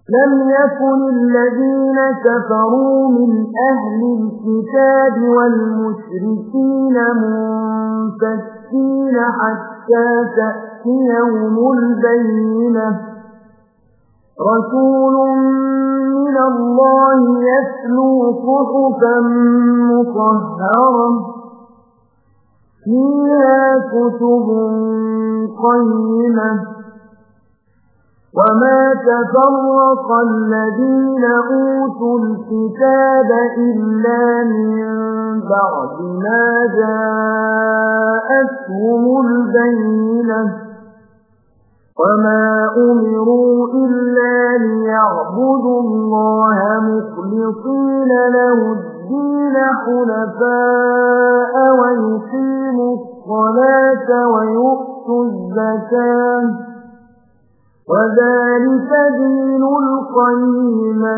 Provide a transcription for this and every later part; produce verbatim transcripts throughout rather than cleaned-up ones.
لم يكن الذين كفروا من أهل الكتاب والمشركين منفكين حتى تأتيهم البينة رسول من الله يتلو صحفا مطهرة فيها كتب قيمة وما تفرق الذين أوتوا الكتاب إلا من بعد ما جاءتهم البينة وما أمروا إلا ليعبدوا الله مخلصين له الدين حنفاء ويقيموا الصلاة ويؤتوا الزكاة وذلك دين القيمة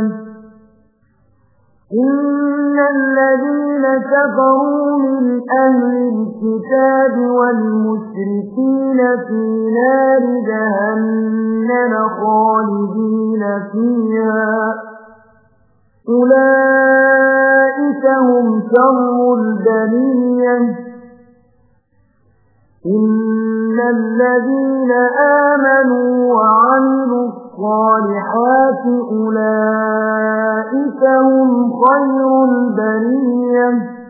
إن الذين كفروا من أهل الكتاب والمشركين في نار جهنم خالدين فيها أولئك هم شر البرية إن الذين آمنوا وعملوا الصالحات أولئك هم خير البرية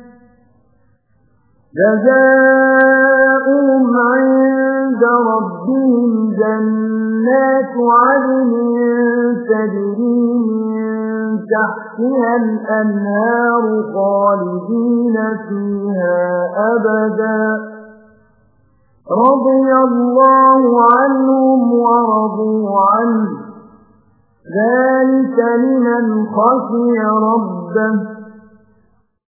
جزاؤهم عند ربهم جنات عدن تجري من تحتها الأنهار خالدين فيها أبدا رضي الله عنهم ورضوا عنه ذلك لمن خشي ربه